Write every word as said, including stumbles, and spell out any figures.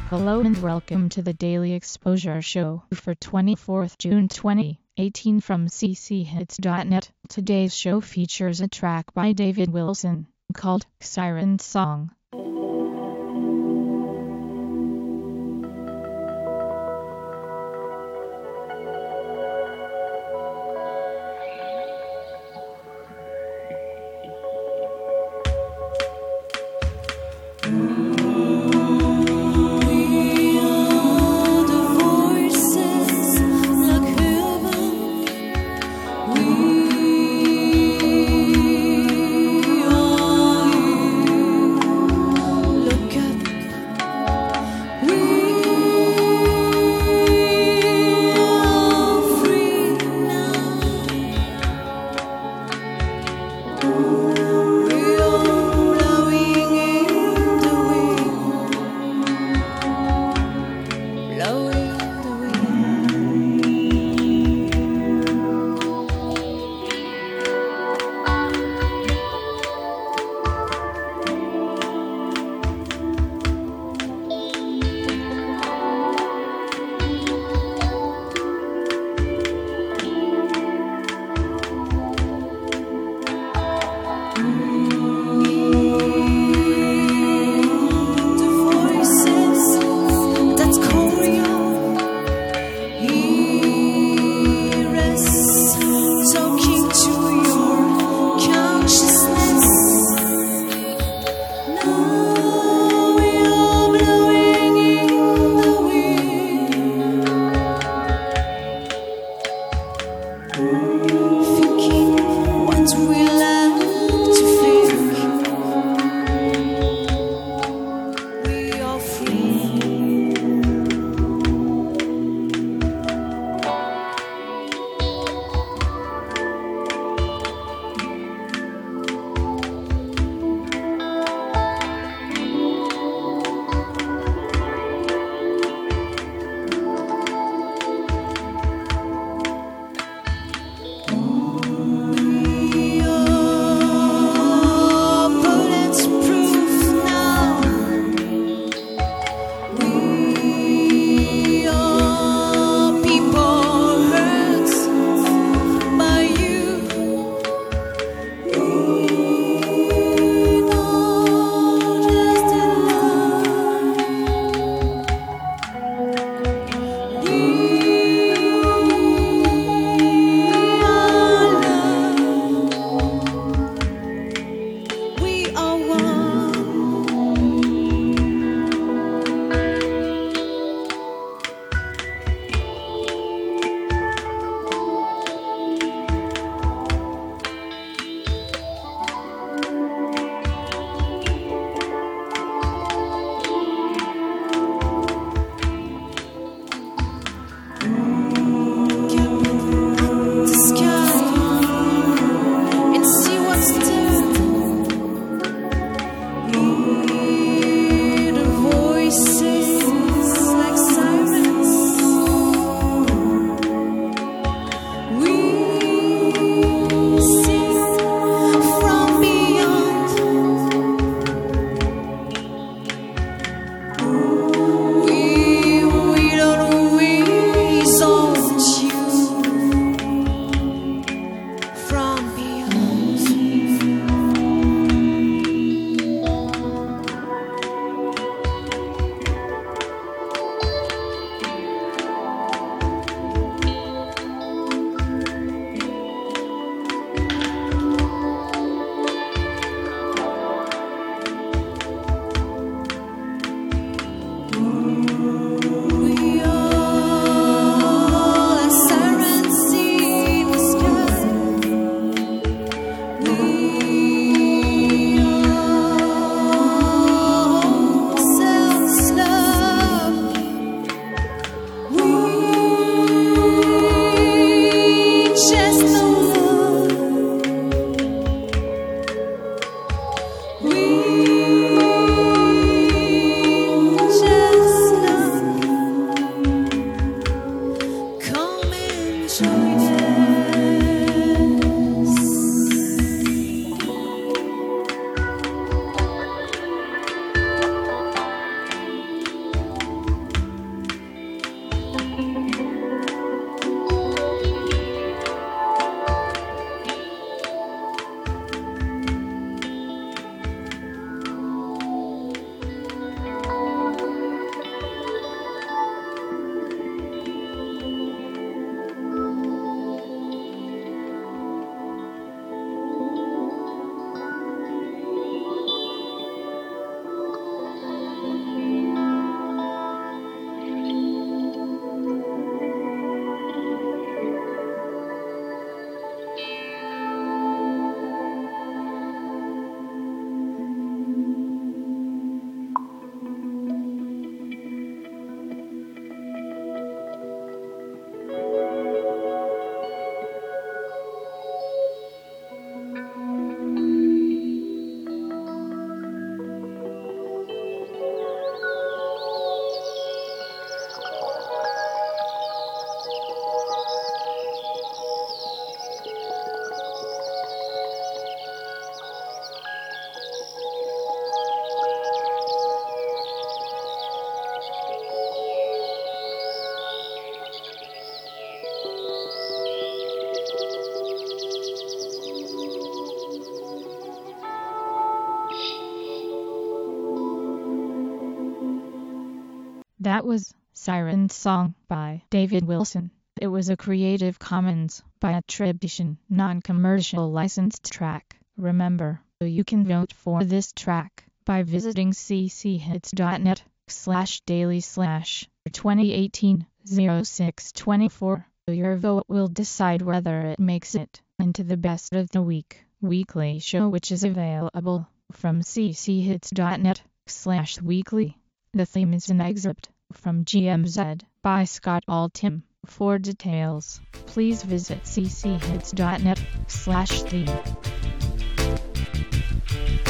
Hello and welcome to the Daily Exposure Show for twenty-fourth June twenty eighteen from c c hits dot net. Today's show features a track by David Wilson called Siren Song. That was Siren Song by David Wilson. It was a Creative Commons by attribution, non-commercial licensed track. Remember, you can vote for this track by visiting cchits.net slash daily slash twenty eighteen oh six twenty-four. Your vote will decide whether it makes it into the Best of the Week weekly show, which is available from cchits.net slash weekly. The theme is an excerpt from G M Z by Scott Altham. For details, please visit cchits.net slash theme.